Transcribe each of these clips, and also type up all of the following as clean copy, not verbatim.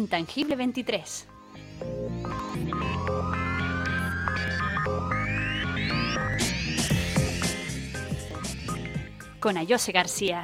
Intangible 23. Con Ayose García.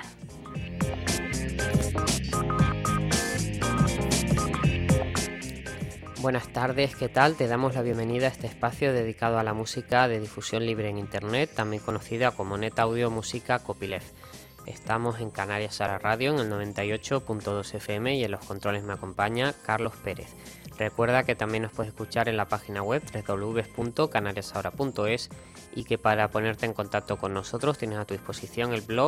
Buenas tardes, ¿qué tal? Te damos la bienvenida a este espacio dedicado a la música de difusión libre en Internet, también conocida como Net Audio Música Copyleft. Estamos en Canarias Ahora Radio en el 98.2 FM y en los controles me acompaña Carlos Pérez. Recuerda que también nos puedes escuchar en la página web www.canariasahora.es y que para ponerte en contacto con nosotros tienes a tu disposición el blog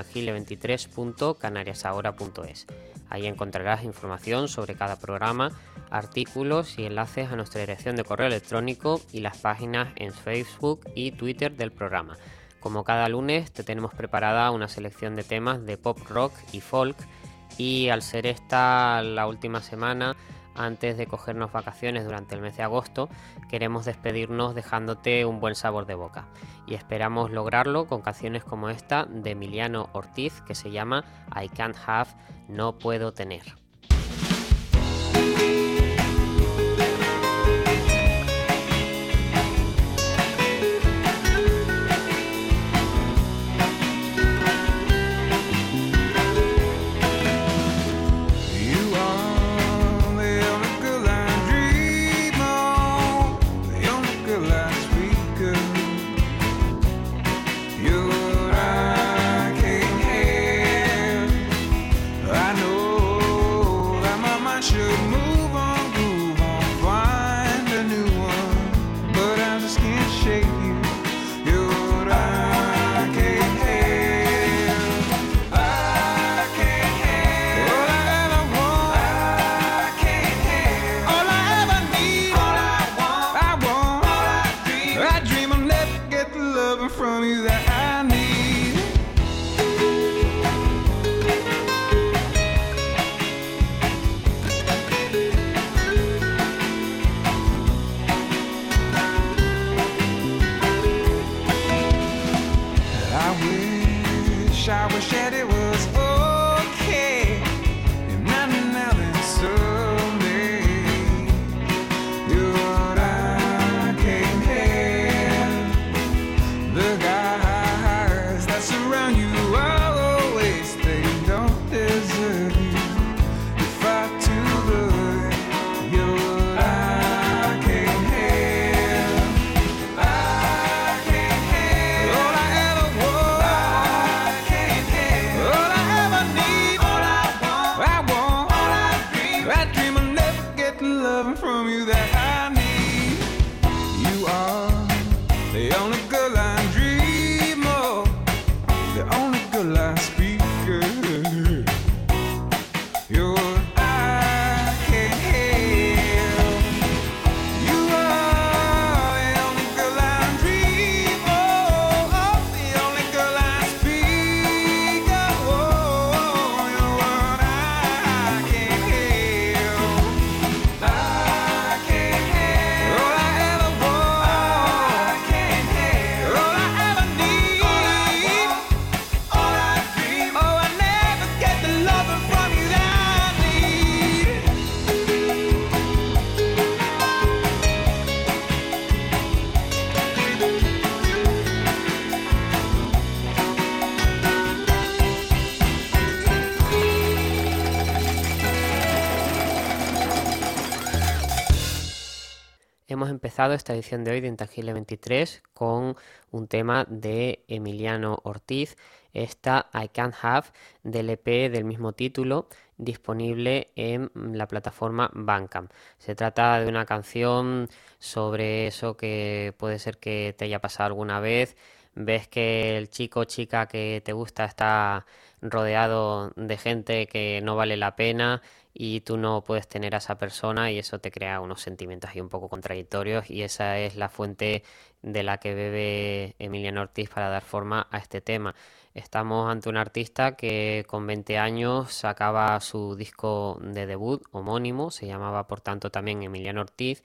intangible23.canariasahora.es. Ahí encontrarás información sobre cada programa, artículos y enlaces a nuestra dirección de correo electrónico y las páginas en Facebook y Twitter del programa. Como cada lunes te tenemos preparada una selección de temas de pop rock y folk, y al ser esta la última semana antes de cogernos vacaciones durante el mes de agosto, queremos despedirnos dejándote un buen sabor de boca, y esperamos lograrlo con canciones como esta de Emiliano Ortiz, que se llama I Can't Have, No Puedo Tener. Hemos empezado esta edición de hoy de Intangible 23 con un tema de Emiliano Ortiz, esta I Can't Have del EP del mismo título, disponible en la plataforma Bandcamp. Se trata de una canción sobre eso que puede ser que te haya pasado alguna vez. Ves que el chico o chica que te gusta está rodeado de gente que no vale la pena y tú no puedes tener a esa persona, y eso te crea unos sentimientos ahí un poco contradictorios, y esa es la fuente de la que bebe Emiliano Ortiz para dar forma a este tema. Estamos ante un artista que con 20 años sacaba su disco de debut homónimo, se llamaba por tanto también Emiliano Ortiz,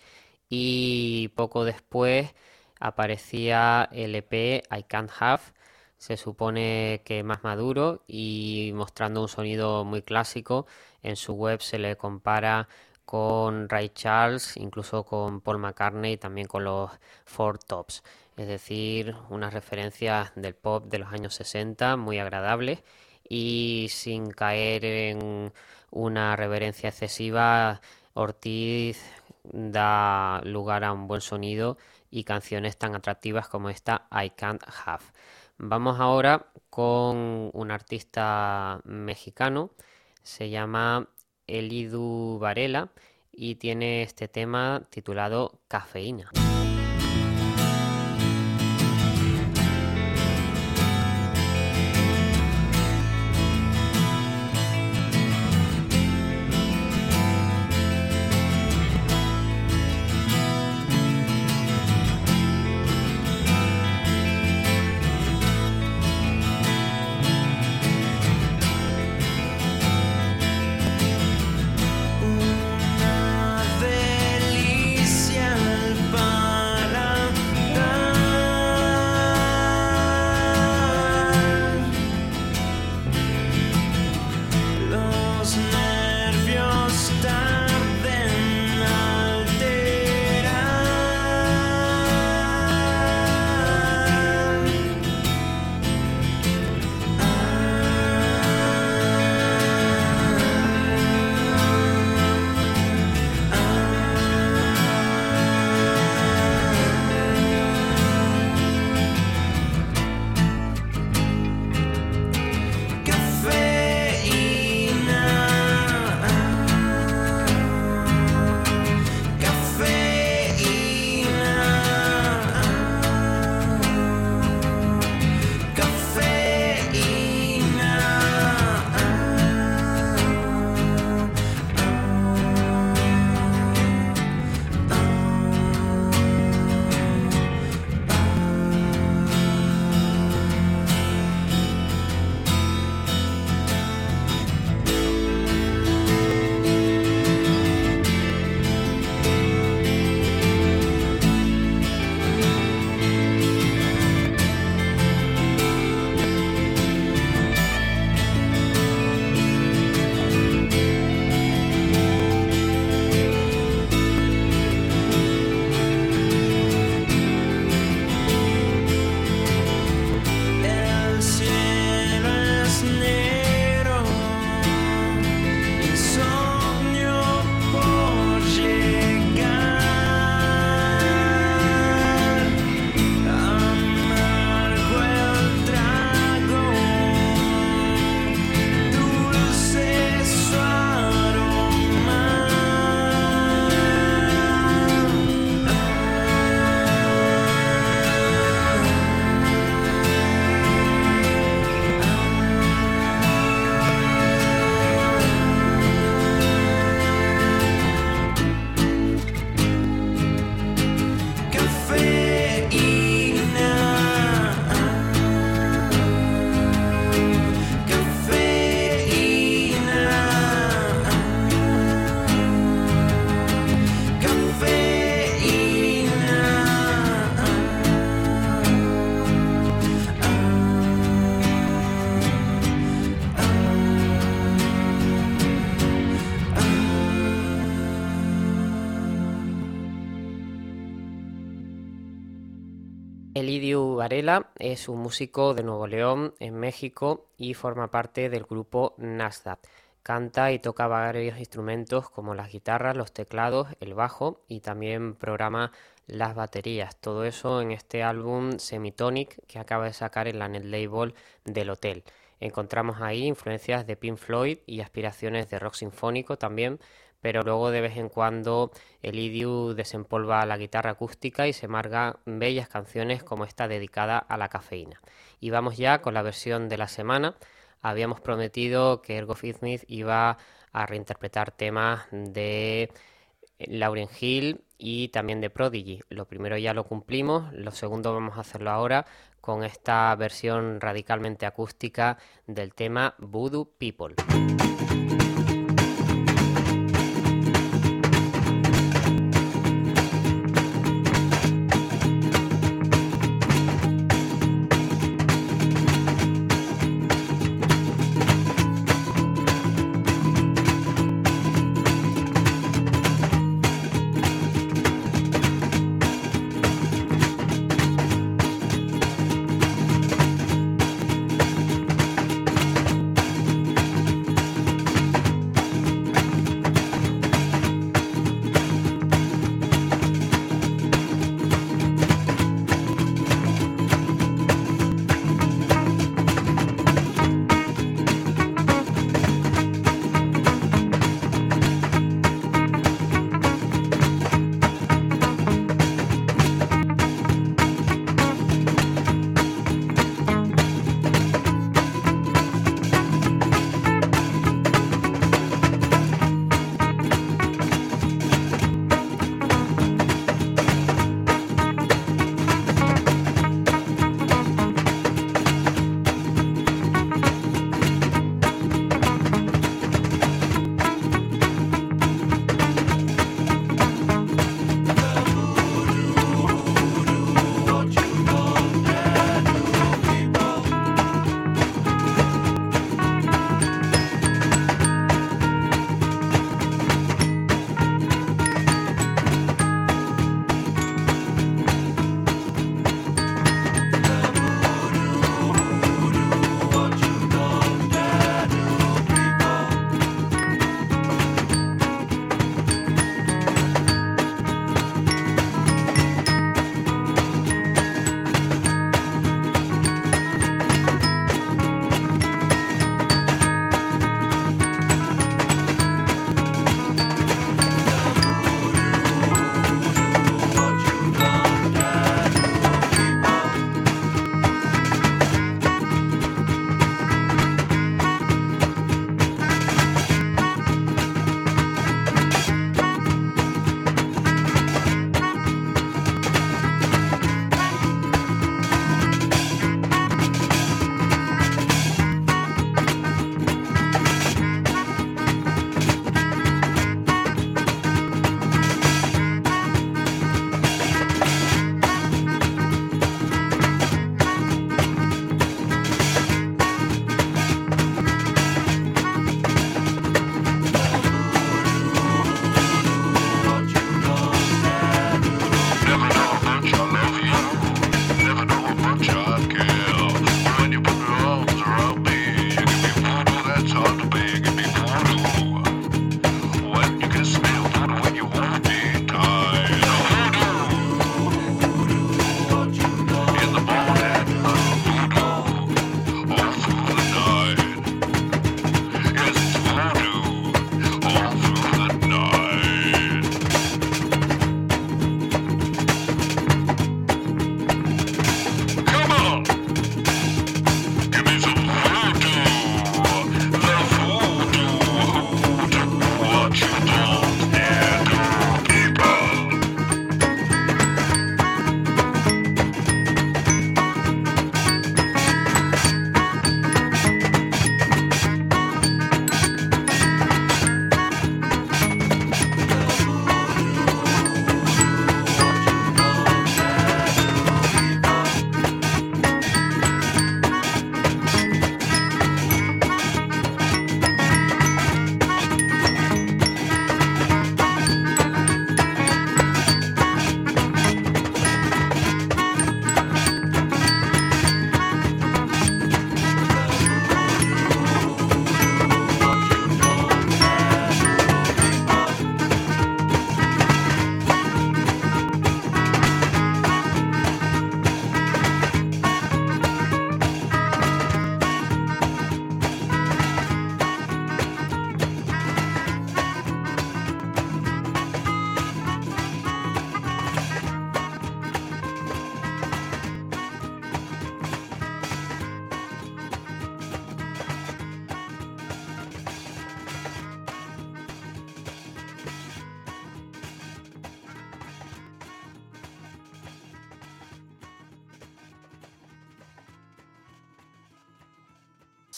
y poco después aparecía el EP I Can't Have, se supone que más maduro y mostrando un sonido muy clásico. En su web se le compara con Ray Charles, incluso con Paul McCartney y también con los Four Tops. Es decir, unas referencias del pop de los años 60 muy agradables y sin caer en una reverencia excesiva. Ortiz da lugar a un buen sonido y canciones tan atractivas como esta I Can't Have. Vamos ahora con un artista mexicano, se llama Elidu Varela y tiene este tema titulado Cafeína. Elidu Varela es un músico de Nuevo León, en México, y forma parte del grupo Nasdaq. Canta y toca varios instrumentos como las guitarras, los teclados, el bajo y también programa las baterías. Todo eso en este álbum Semitonic que acaba de sacar en la net label del Hotel. Encontramos ahí influencias de Pink Floyd y aspiraciones de rock sinfónico también, pero luego de vez en cuando Elidu desempolva la guitarra acústica y se marca bellas canciones como esta dedicada a la cafeína. Y vamos ya con la versión de la semana. Habíamos prometido que Ergo Smith iba a reinterpretar temas de Lauryn Hill y también de Prodigy. Lo primero ya lo cumplimos, lo segundo vamos a hacerlo ahora con esta versión radicalmente acústica del tema Voodoo People.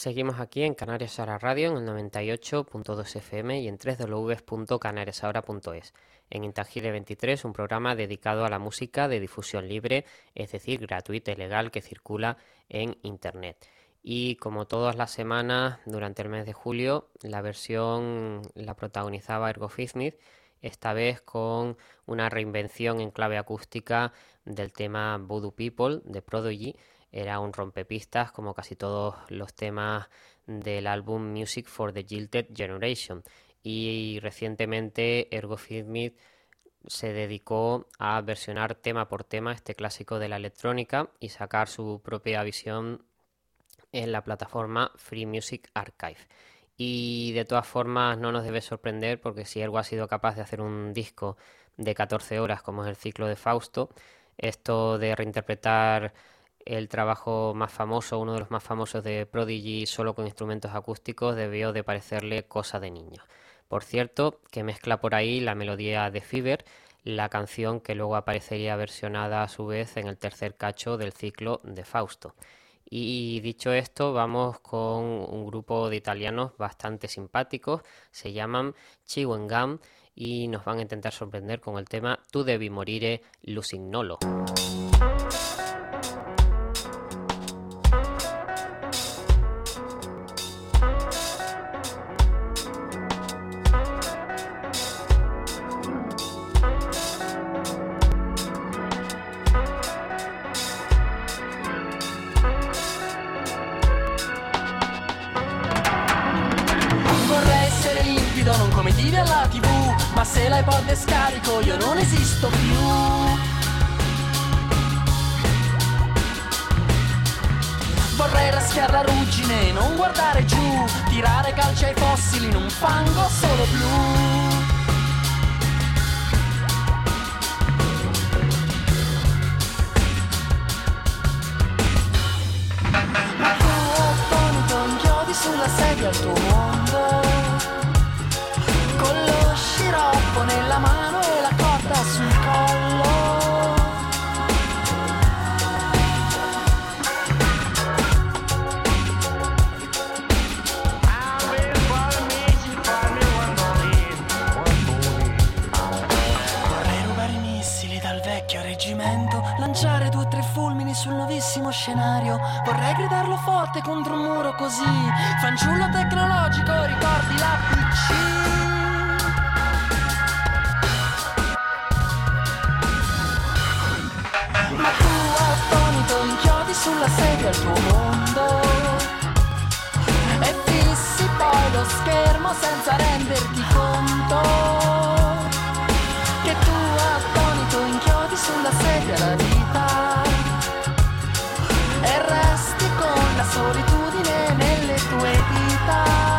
Seguimos aquí en Canarias Ahora Radio en el 98.2 FM y en www.canariasahora.es. En Intangible 23, un programa dedicado a la música de difusión libre, es decir, gratuita y legal, que circula en Internet. Y como todas las semanas, durante el mes de julio, la versión la protagonizaba Ergo Smith, esta vez con una reinvención en clave acústica del tema Voodoo People de Prodigy. Era un rompepistas como casi todos los temas del álbum Music for the Gilded Generation. Y recientemente Ergo Smith se dedicó a versionar tema por tema este clásico de la electrónica y sacar su propia visión en la plataforma Free Music Archive. Y de todas formas no nos debe sorprender, porque si Ergo ha sido capaz de hacer un disco de 14 horas como es el ciclo de Fausto, esto de reinterpretar el trabajo más famoso, uno de los más famosos de Prodigy solo con instrumentos acústicos, debió de parecerle cosa de niños. Por cierto, que mezcla por ahí la melodía de Fever, la canción que luego aparecería versionada a su vez en el tercer cacho del ciclo de Fausto. Y dicho esto, vamos con un grupo de italianos bastante simpáticos, se llaman Chewing Gum y nos van a intentar sorprender con el tema Tu devi morire Lusignolo. Non come dire alla TV, ma se l'iPod è scarico io non esisto più. Vorrei raschiare la ruggine, non guardare giù, tirare calci ai fossili in un fango solo blu. Ma tu attonito inchiodi sulla sedia al tuo mondo, con lo sciroppo nella mano e la corda sul collo. Vorrei rubare i missili dal vecchio reggimento, lanciare 2 o 3 fulmini sul nuovissimo scenario. Vorrei gridarlo forte contro un muro così, fanciullo tecnologico, ricordi la PC. Ma tu attonito inchiodi sulla sedia al tuo mondo e fissi poi lo schermo senza renderti conto che tu attonito inchiodi sulla sedia la vita e resti con la solitudine nelle tue dita.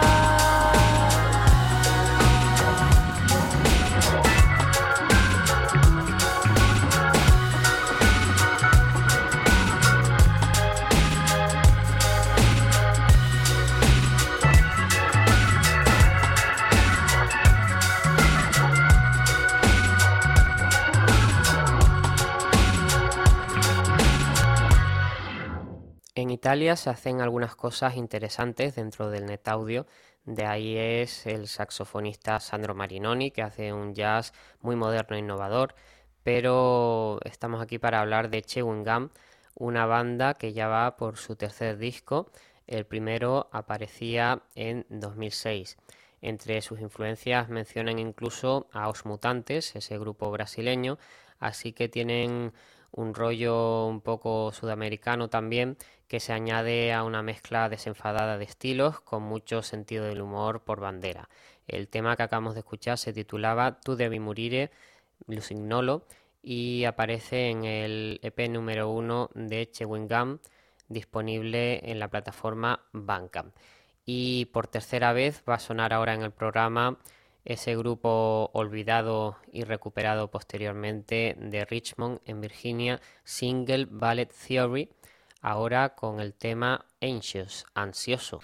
En Italia se hacen algunas cosas interesantes dentro del net audio. De ahí es el saxofonista Sandro Marinoni, que hace un jazz muy moderno e innovador. Pero estamos aquí para hablar de Chewing Gum, una banda que ya va por su tercer disco. El primero aparecía en 2006. Entre sus influencias mencionan incluso a Os Mutantes, ese grupo brasileño, así que tienen un rollo un poco sudamericano también, que se añade a una mezcla desenfadada de estilos con mucho sentido del humor por bandera. El tema que acabamos de escuchar se titulaba Tu devi morire Lusignolo y aparece en el EP número 1 de Chewing Gum, disponible en la plataforma Bandcamp. Y por tercera vez va a sonar ahora en el programa ese grupo olvidado y recuperado posteriormente de Richmond, en Virginia, Single Ballet Theory, ahora con el tema Anxious, ansioso.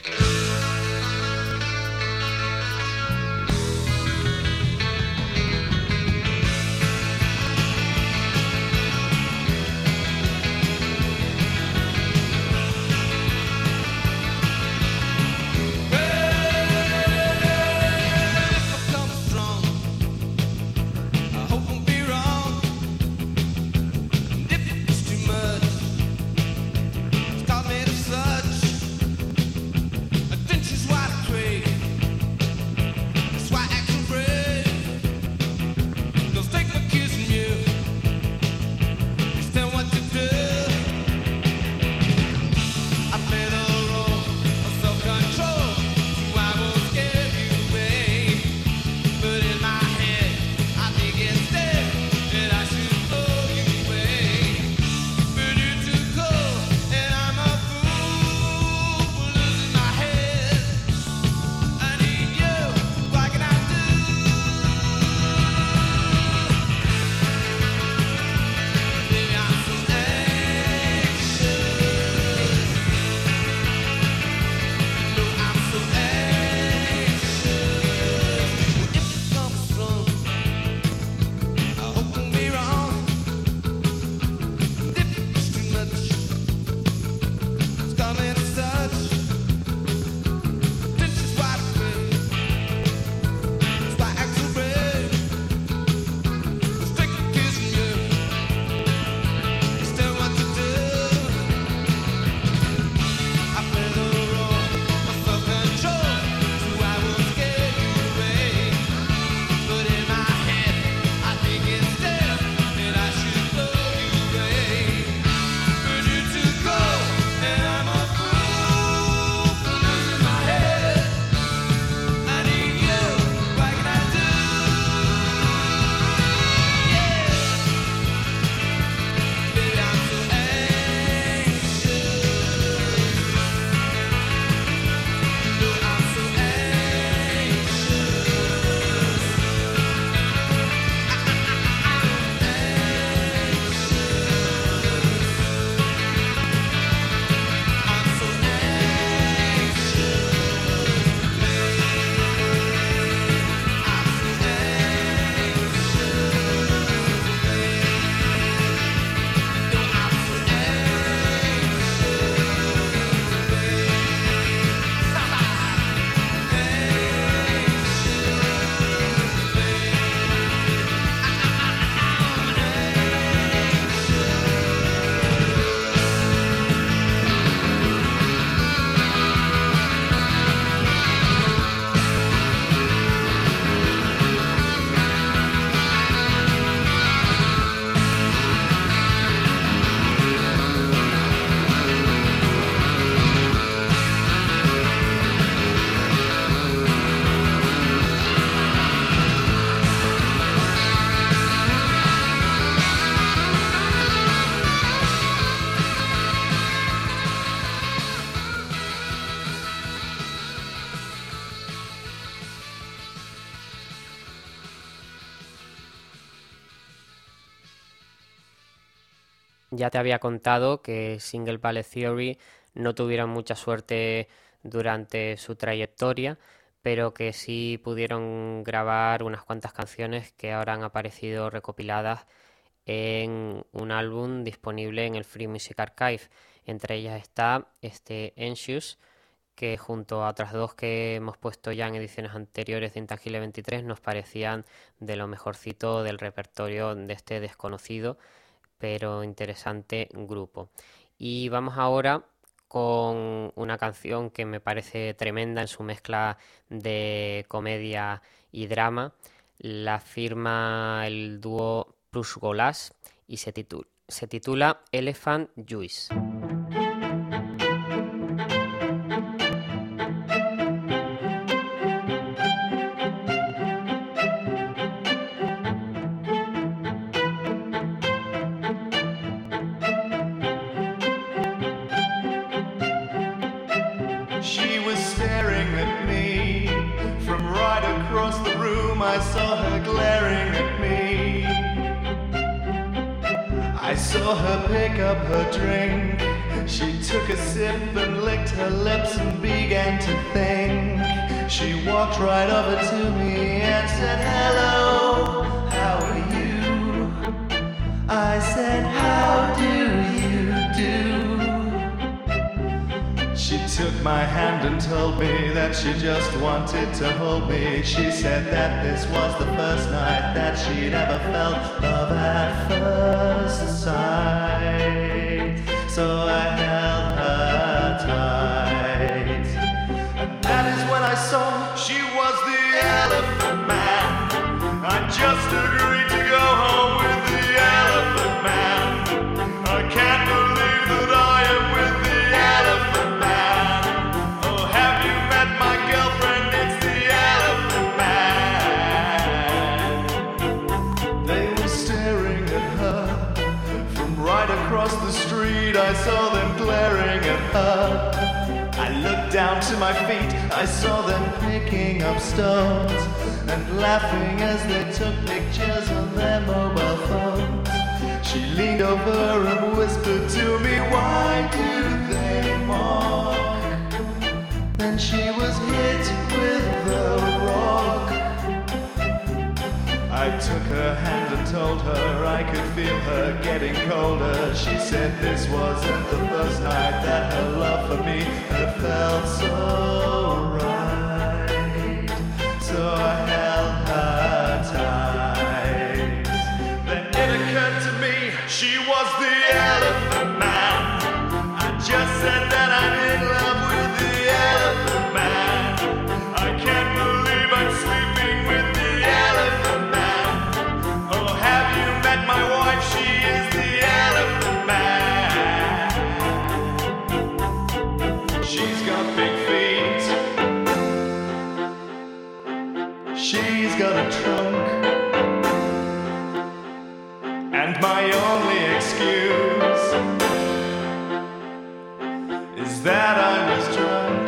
ya te había contado que Single Ballet Theory no tuvieron mucha suerte durante su trayectoria, pero que sí pudieron grabar unas cuantas canciones que ahora han aparecido recopiladas en un álbum disponible en el Free Music Archive. Entre ellas está este Anxious, que junto a otras dos que hemos puesto ya en ediciones anteriores de Intangible 23 nos parecían de lo mejorcito del repertorio de este desconocido pero interesante grupo. Y vamos ahora con una canción que me parece tremenda en su mezcla de comedia y drama. La firma el dúo Plush Golas y se titula Elephant Juice. I saw her glaring at me. I saw her pick up her drink. She took a sip and licked her lips and began to think. She walked right over to me and said, "Hello, how are you?" I said, "How do you do?" She took my hand and told me that she just wanted to hold me. She said that this was the first night that she'd ever felt love at first sight. So I held her tight. And that is when I saw she was the Elephant Man. I just agreed to go home with the Elephant Man. I can't believe that I am with the Elephant Man. Oh, have you met my girlfriend? It's the Elephant Man. They were staring at her from right across the street. I saw them glaring at her. I looked down to my feet. I saw them picking up stones and laughing as they took pictures on their mobile phones. She leaned over and whispered to me, "Why do they mock?" Then she was hit with the rock. I took her hand and told her I could feel her getting colder. She said this wasn't the first night that her love for me had felt so right. So I held her tight. Then it occurred to me she was the Elephant Man. I just said that I'm in love with the Elephant Man. I can't believe I'm sleeping with the Elephant Man. Oh, have you met my wife? She is the Elephant Man. She's got big feet. She's got a trunk. And my only excuse is that I was drunk.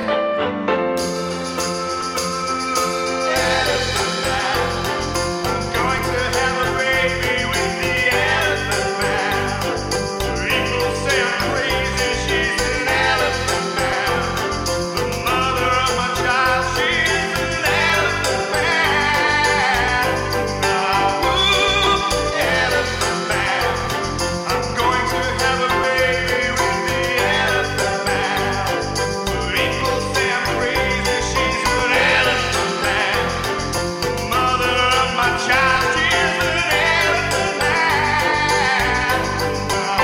Elephant Man, I'm going to have a baby with the Elephant Man. People say I'm crazy, she's an Elephant Man. The mother of my child, she's an Elephant Man. Now, ooh, Elephant Man, I'm going to have a baby with the Elephant Man. People say I'm crazy, she's an Elephant Man. The mother of my child, she's an Elephant Man. Now,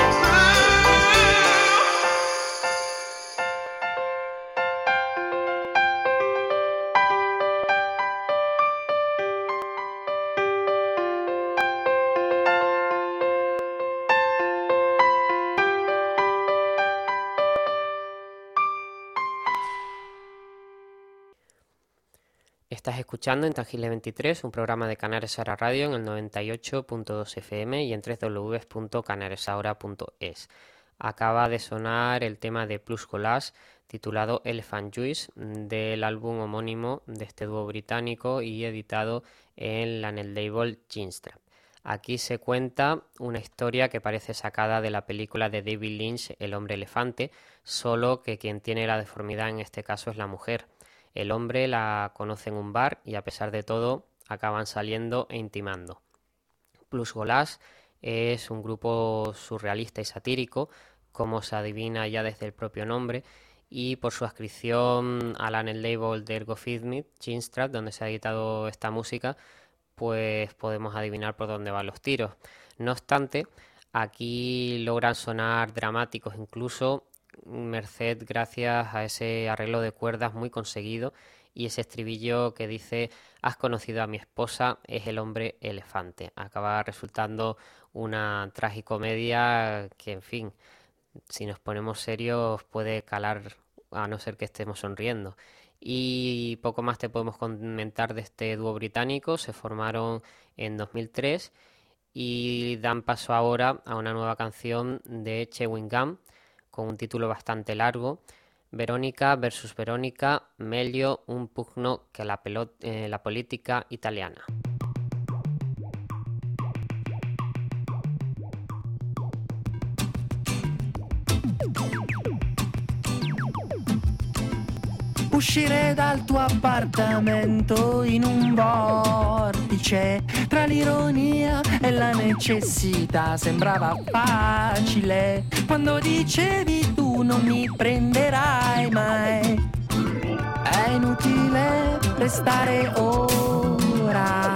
Estás escuchando Intangible 23, un programa de Canales Ahora Radio en el 98.2 FM y en www.canalesahora.es. Acaba de sonar el tema de Plush Golas titulado Elephant Juice del álbum homónimo de este dúo británico y editado en la net label Ginstrap. Aquí se cuenta una historia que parece sacada de la película de David Lynch, El hombre elefante, solo que quien tiene la deformidad en este caso es la mujer. El hombre la conoce en un bar y a pesar de todo acaban saliendo e intimando. Plus Golas es un grupo surrealista y satírico, como se adivina ya desde el propio nombre, y por su adscripción al el label de Ergo Fitmit, Chinstrat, donde se ha editado esta música, pues podemos adivinar por dónde van los tiros. No obstante, aquí logran sonar dramáticos incluso, merced gracias a ese arreglo de cuerdas muy conseguido y ese estribillo que dice has conocido a mi esposa, es el hombre elefante. Acaba resultando una tragicomedia que, en fin, si nos ponemos serios puede calar a no ser que estemos sonriendo. Y poco más te podemos comentar de este dúo británico. Se formaron en 2003 y dan paso ahora a una nueva canción de Chewing Gum con un título bastante largo. Verónica versus Verónica, meglio un pugno che la politica italiana. Uscire dal tuo appartamento in un vortice tra l'ironia e la necessità sembrava facile quando dicevi tu non mi prenderai mai. È inutile restare ora.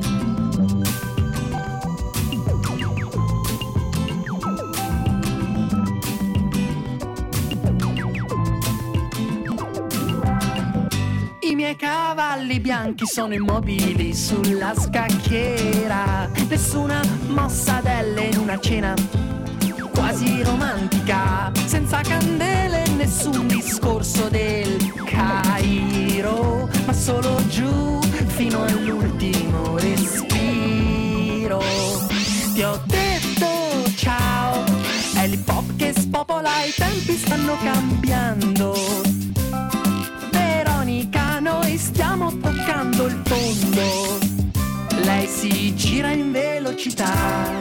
I miei cavalli bianchi sono immobili sulla scacchiera. Nessuna mossadella in una cena quasi romantica, senza candele, nessun discorso del Cairo, ma solo giù fino all'ultimo respiro. Ti ho detto ciao, è l'hip hop che spopola, i tempi stanno cambiando. Veronica, noi stiamo toccando il fondo. Lei si gira in velocità.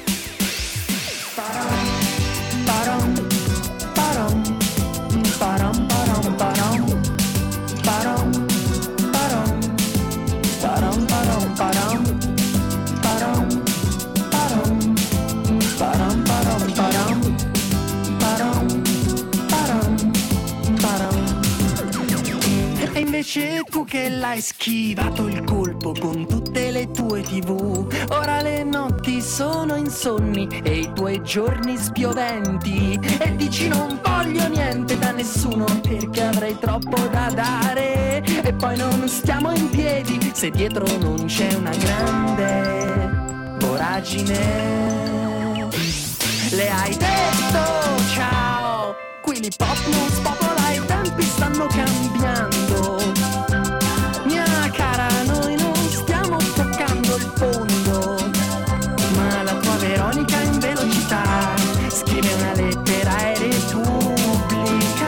Param, param, param, param, param, param, param, param, param, param, param, param, param, param, param, param, param, param. E invece tu che l'hai schivato il colpo con tutte le tue TV, ora le notti sono insonni e i tuoi giorni spioventi, e dici non voglio niente da nessuno perché avrei troppo da dare, e poi non stiamo in piedi se dietro non c'è una grande voragine. Le hai detto ciao, qui l'hip hop non spopola, i tempi stanno cambiando. Mia cara, noi non stiamo toccando il fondo, ma la tua Veronica in velocità scrive una lettera e repubblica,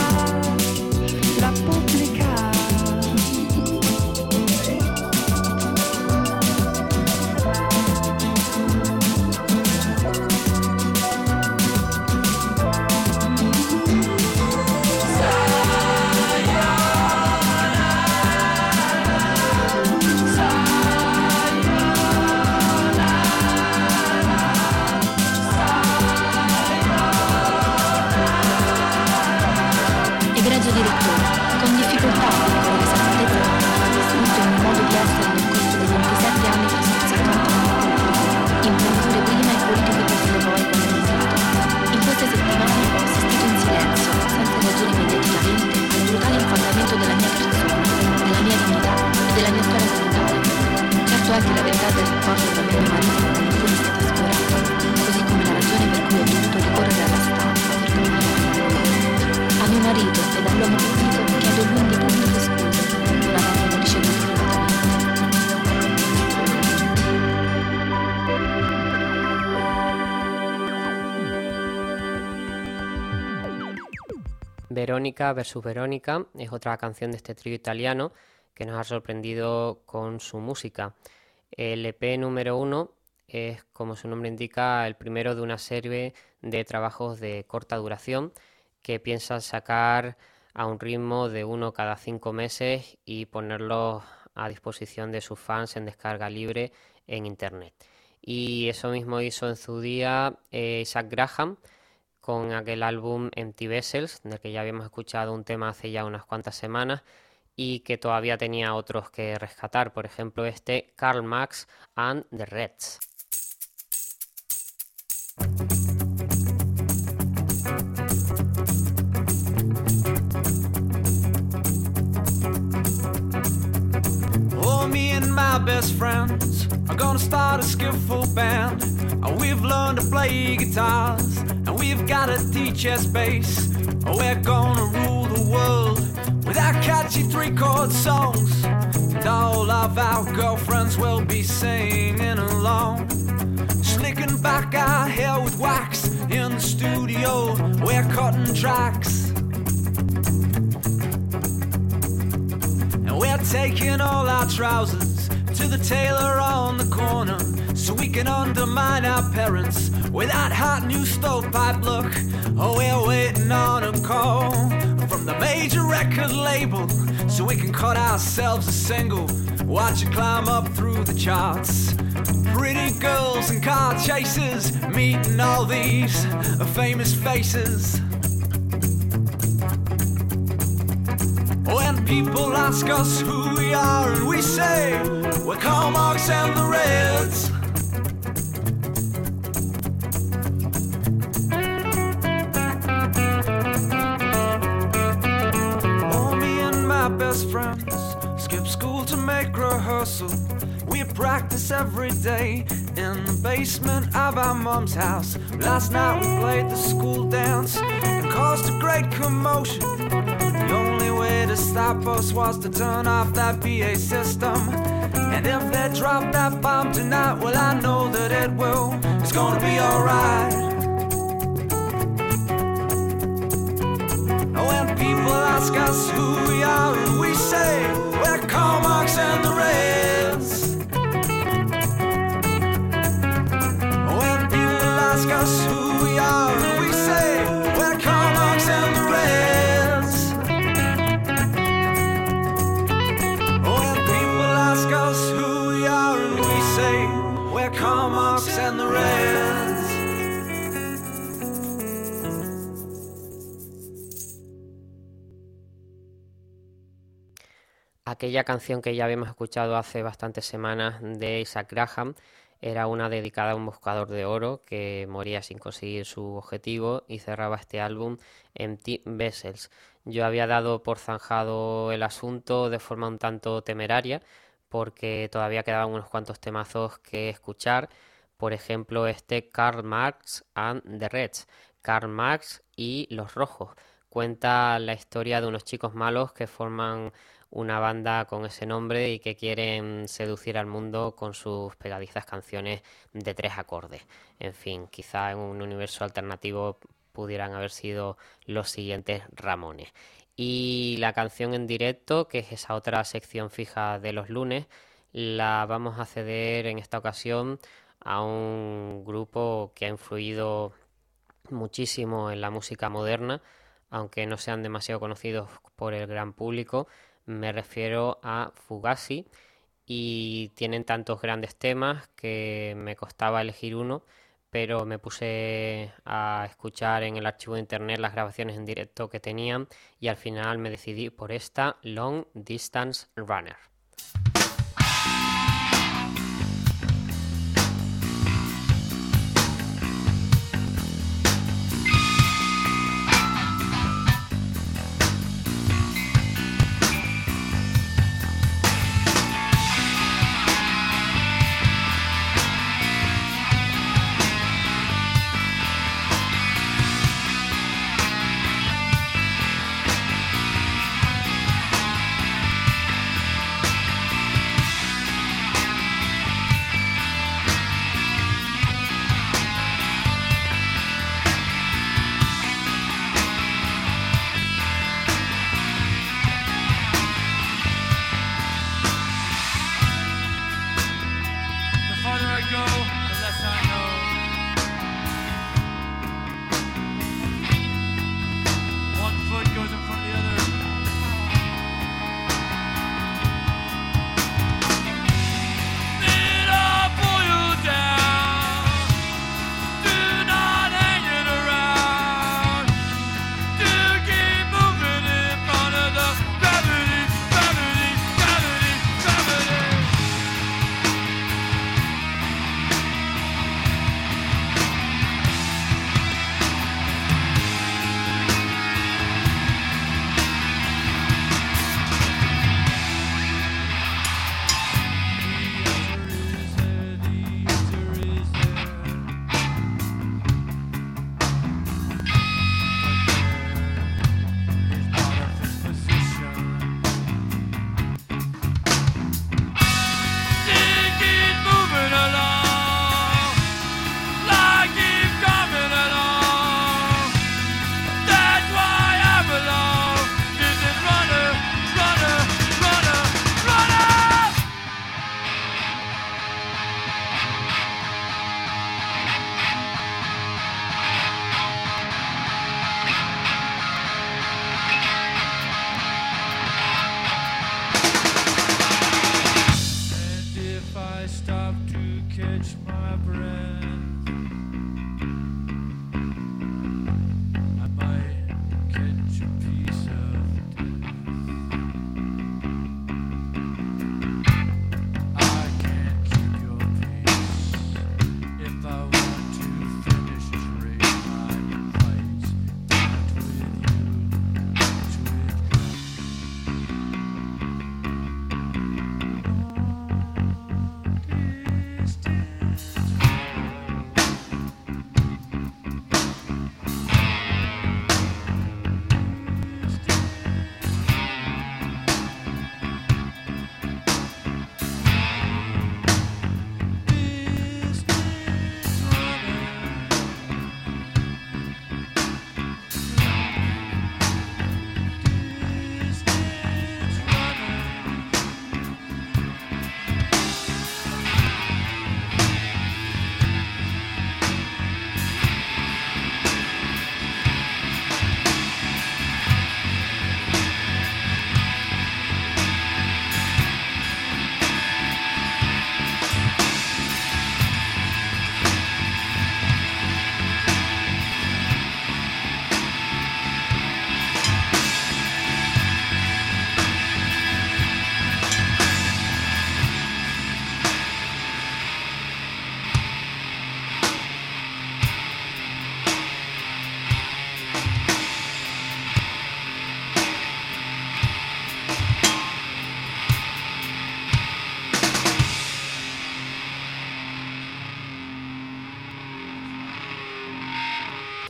la pubblica. Egregio direttore, con difficoltà a vedere l'esattezza distrutto in un modo di essere nel corso dei 27 anni trascorsi accanto a me, imprenditore prima e politico per le poi come iniziato. In queste settimane ho assistito in silenzio, senza reagire immediatamente, al brutale infondamento della mia persona, della mia dignità e della mia storia sanitaria. Certo è che la verità del rapporto tra me e mio marito non è pure stata sforata, così come la ragione per cui ho dovuto ricorrere alla stampa per comunicare con voi. A mio marito e dall'uomo pubblico chiedo lunghe pubbliche scuse, non avendolo ricevuto Verónica versus Verónica es otra canción de este trío italiano que nos ha sorprendido con su música. El EP número 1 es, como su nombre indica, el primero de una serie de trabajos de corta duración que piensan sacar a un ritmo de 1 cada 5 meses y ponerlos a disposición de sus fans en descarga libre en internet. Y eso mismo hizo en su día Isaac Graham con aquel álbum Empty Vessels, del que ya habíamos escuchado un tema hace ya unas cuantas semanas y que todavía tenía otros que rescatar, por ejemplo este Karl Marx and the Reds. Oh, me and my best friends are gonna start a skiffle band. We've learned to play guitars and we've got a DJ's bass. We're gonna rule the world with our catchy 3-chord songs. And all of our girlfriends will be singing along. Slicking back our hair with wax in the studio. We're cutting tracks. And we're taking all our trousers to the tailor on the corner, so we can undermine our parents with that hot new stovepipe look. Oh, we're waiting on a call from the major record label, so we can cut ourselves a single, watch it climb up through the charts. Pretty girls and car chases, meeting all these famous faces. When people ask us who we are and we say we're Karl Marx and the Reds, oh, me and my best friends skip school to make rehearsal. We practice every day in the basement of our mom's house. Last night we played the school dance and caused a great commotion. The only way to stop us was to turn off that PA system. And if they drop that bomb tonight, well, I know that it will. It's gonna be alright. When people ask us who we are, and we say we're Karl Marx and the Reds. When people ask us who we are, and we say we're Karl Marx and the Reds. When people ask us who we are, and we say we're Karl Marx and the Reds. Aquella canción que ya habíamos escuchado hace bastantes semanas de Isaac Graham era una dedicada a un buscador de oro que moría sin conseguir su objetivo y cerraba este álbum Empty Vessels. Yo había dado por zanjado el asunto de forma un tanto temeraria porque todavía quedaban unos cuantos temazos que escuchar, por ejemplo este Karl Marx and the Reds, Karl Marx y los Rojos. Cuenta la historia de unos chicos malos que forman una banda con ese nombre y que quieren seducir al mundo con sus pegadizas canciones de 3 acordes. En fin, quizá en un universo alternativo pudieran haber sido los siguientes Ramones. Y la canción en directo, que es esa otra sección fija de los lunes, la vamos a ceder en esta ocasión a un grupo que ha influido muchísimo en la música moderna, aunque no sean demasiado conocidos por el gran público. Me refiero a Fugazi y tienen tantos grandes temas que me costaba elegir uno, pero me puse a escuchar en el archivo de internet las grabaciones en directo que tenían y al final me decidí por esta Long Distance Runner.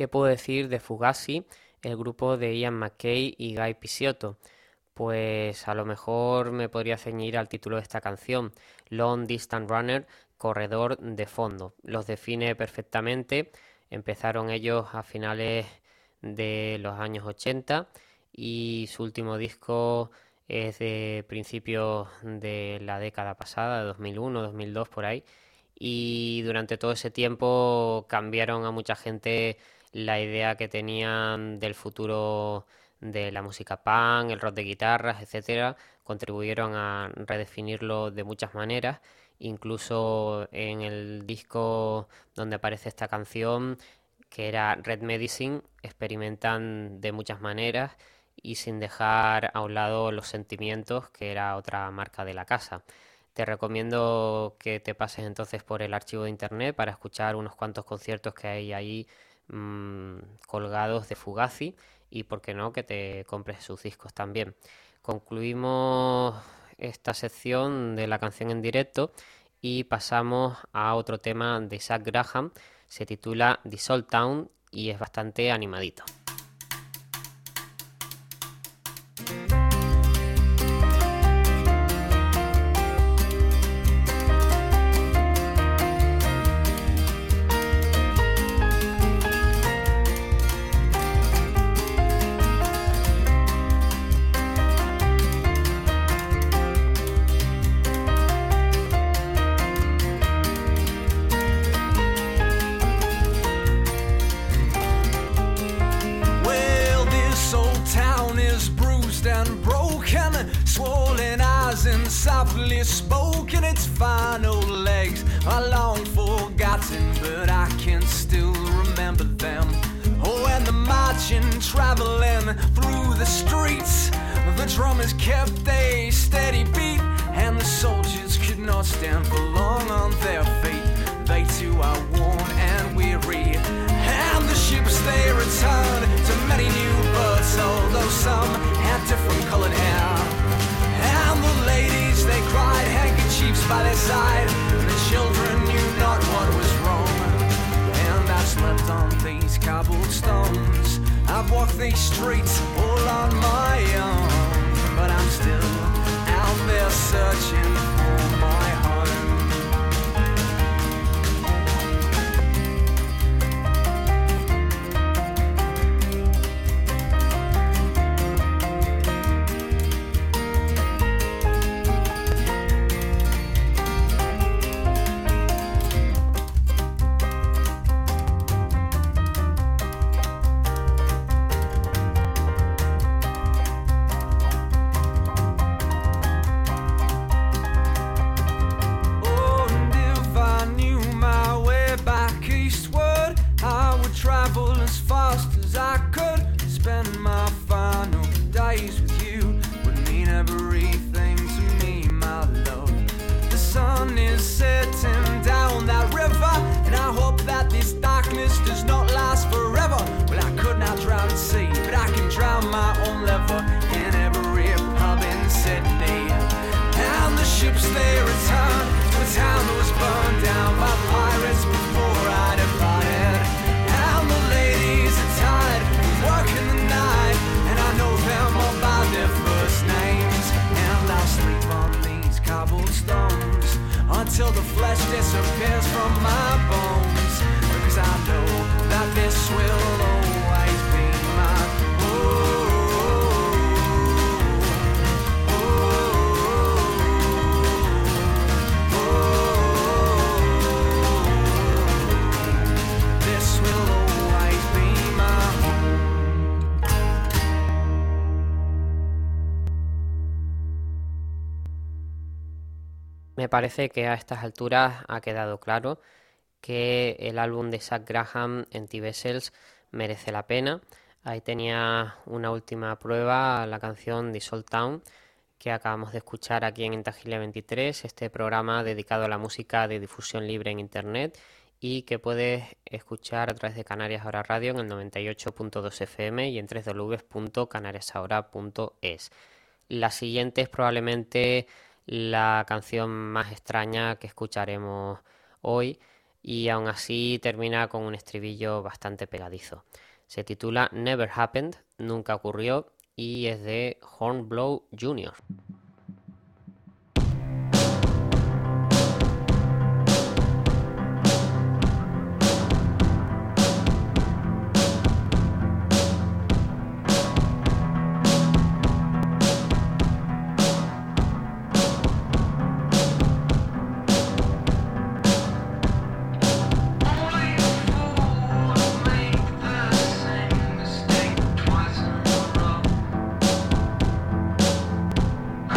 ¿Qué puedo decir de Fugazi, el grupo de Ian MacKaye y Guy Picciotto? Pues a lo mejor me podría ceñir al título de esta canción, Long Distance Runner, corredor de fondo. Los define perfectamente. Empezaron ellos a finales de los años 80 y su último disco es de principios de la década pasada, de 2001, 2002 por ahí. Y durante todo ese tiempo cambiaron a mucha gente la idea que tenían del futuro de la música punk, el rock de guitarras, etcétera. Contribuyeron a redefinirlo de muchas maneras. Incluso en el disco donde aparece esta canción, que era Red Medicine, experimentan de muchas maneras y sin dejar a un lado los sentimientos, que era otra marca de la casa. Te recomiendo que te pases entonces por el archivo de internet para escuchar unos cuantos conciertos que hay ahí colgados de Fugazi y, por qué no, que te compres sus discos también. Concluimos esta sección de la canción en directo y pasamos a otro tema de Zach Graham. Se titula The Soul Town y es bastante animadito. Softly spoken, its final legs are long forgotten, but I can still remember them. Oh, and the marching, traveling through the streets, the drummers kept a steady beat, and the soldiers could not stand for long on their feet. They too are worn and weary, and the ships they return to many new births, although some had different colored hair. And the ladies, they cried, handkerchiefs by their side. The children knew not what was wrong, and I slept on these cobblestones. I've walked these streets all on my own, but I'm still out there searching for my home. Until the flesh disappears from my bones, because I know that this will always be my this will always be my home. Me parece que a estas alturas ha quedado claro que el álbum de Zach Graham, Empty Vessels, merece la pena. Ahí tenía una última prueba, la canción The Soul Town, que acabamos de escuchar aquí en Intangible 23, este programa dedicado a la música de difusión libre en Internet y que puedes escuchar a través de Canarias Ahora Radio en el 98.2 FM y en www.canariasahora.es. La siguiente es probablemente la canción más extraña que escucharemos hoy. y aún así termina con un estribillo bastante pegadizo. Se titula Never Happened, nunca ocurrió, y es de Hornblow Jr. Make the same mistake twice in a row.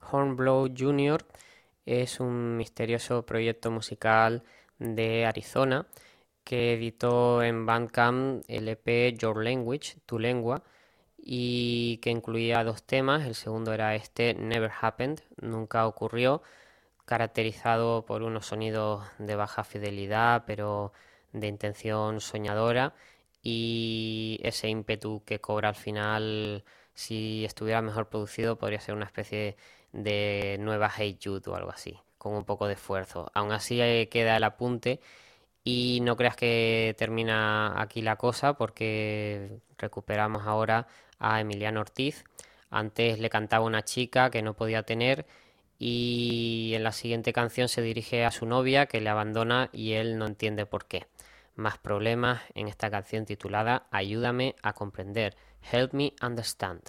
Hornblow Jr. es un misterioso proyecto musical de Arizona que editó en Bandcamp el EP Your Language, Tu Lengua, y que incluía 2 temas. El segundo era este, Never Happened, Nunca Ocurrió, caracterizado por unos sonidos de baja fidelidad, pero de intención soñadora, y ese ímpetu que cobra al final. Si estuviera mejor producido, podría ser una especie de nueva Hey Jude o algo así, con un poco de esfuerzo. Aún así queda el apunte, y no creas que termina aquí la cosa, porque recuperamos ahora a Emiliano Ortiz. Antes le cantaba una chica que no podía tener, y en la siguiente canción se dirige a su novia, que le abandona y él no entiende por qué. Más problemas en esta canción titulada Ayúdame a comprender, Help Me Understand.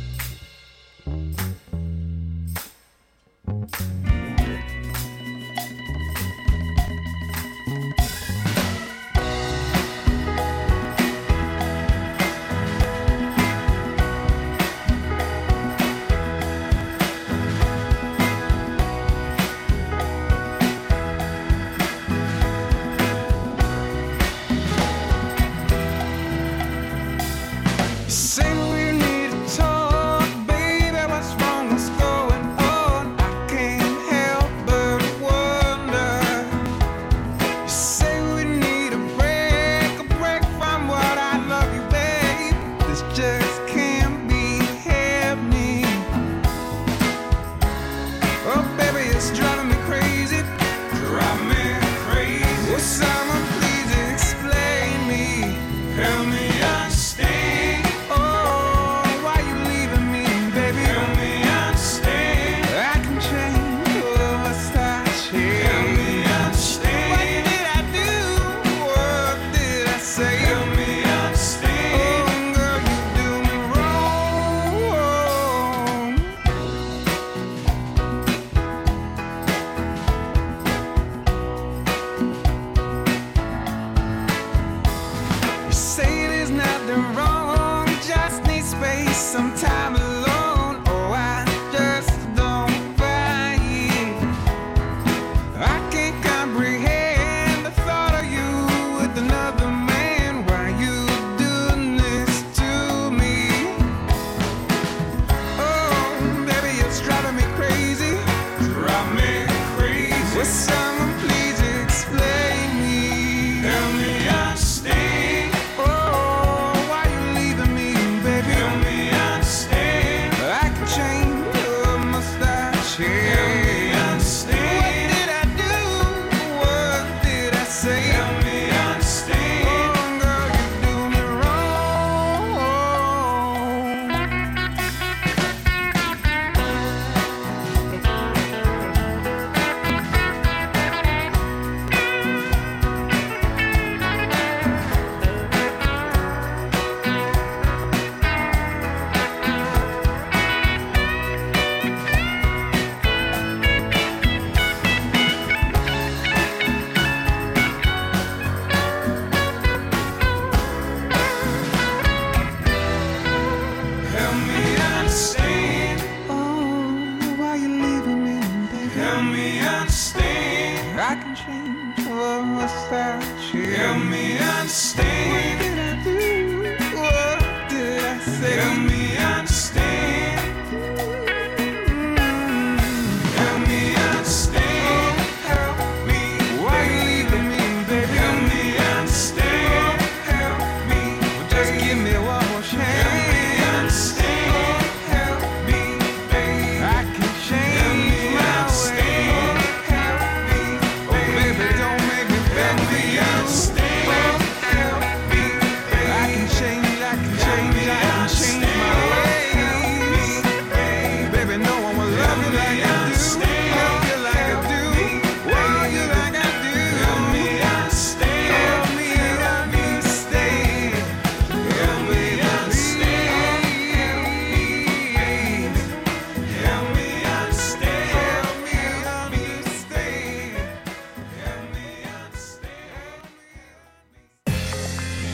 Say we need to talk, baby. What's wrong? What's going on? I can't help but wonder. You say we need a break from what I love you, babe. This just can't be happening. Oh, baby, it's driving me crazy. Drive me crazy. Will someone please explain me? Help me understand. Oh, why you leaving me, baby? Help me understand. I can change, oh, must I change? Help me understand. What did I do? What did I say? Help me understand. Oh, girl, you do me wrong. You say there's nothing wrong, just need space, some time alone. Oh, I just don't buy it. I can't comprehend the thought of you with another man. Why you doing this to me? Oh, baby, it's driving me crazy. Drive me crazy. Will someone please explain me? Help me understand. Oh, why you leaving me, baby? Help me understand. I can change, or must I change? Help me understand. What did I do? What did I say? Help me understand. Oh, girl, you do me wrong. Help me understand. Oh, why you leaving me, baby? Help me understand. I can change, or must I change? Help me understand. What did I do? What did I say? Help me understand. Help me understand. Help me. Why you leaving me, baby? Help me understand. Help me. Well, just give me one more chance. Help me understand. Help me, baby. I can change my way. Help me, oh baby, don't make me beg me. Understand. Help me, baby. I can change, I can change, I can change my ways. Baby, no one will love you like I do. Help you like I do. Wow, you like I do. Help me understand. Help me understand. Help me understand. Help me understand. Help me understand. Help me understand.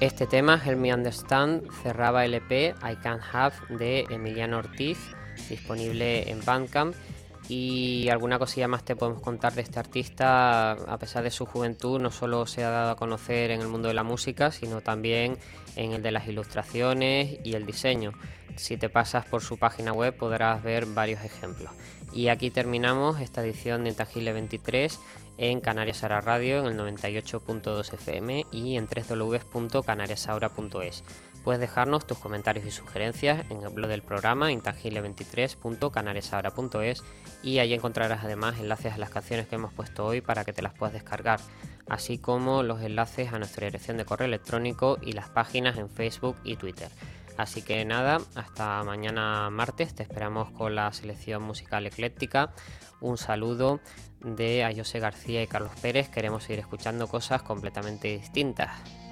Este tema, Help Me Understand, cerraba el EP I Can't Have de Emiliano Ortiz, disponible en Bandcamp. Y alguna cosilla más te podemos contar de este artista. A pesar de su juventud, no solo se ha dado a conocer en el mundo de la música, sino también en el de las ilustraciones y el diseño. Si te pasas por su página web podrás ver varios ejemplos. Y aquí terminamos esta edición de Intangible 23 en Canarias Ahora Radio, en el 98.2 FM y en www.canariasaura.es. Puedes dejarnos tus comentarios y sugerencias en el blog del programa intangible23.canariasaura.es, y allí encontrarás además enlaces a las canciones que hemos puesto hoy para que te las puedas descargar, así como los enlaces a nuestra dirección de correo electrónico y las páginas en Facebook y Twitter. Así que nada, hasta mañana martes, te esperamos con la selección musical ecléctica. Un saludo de José García y Carlos Pérez. Queremos seguir escuchando cosas completamente distintas.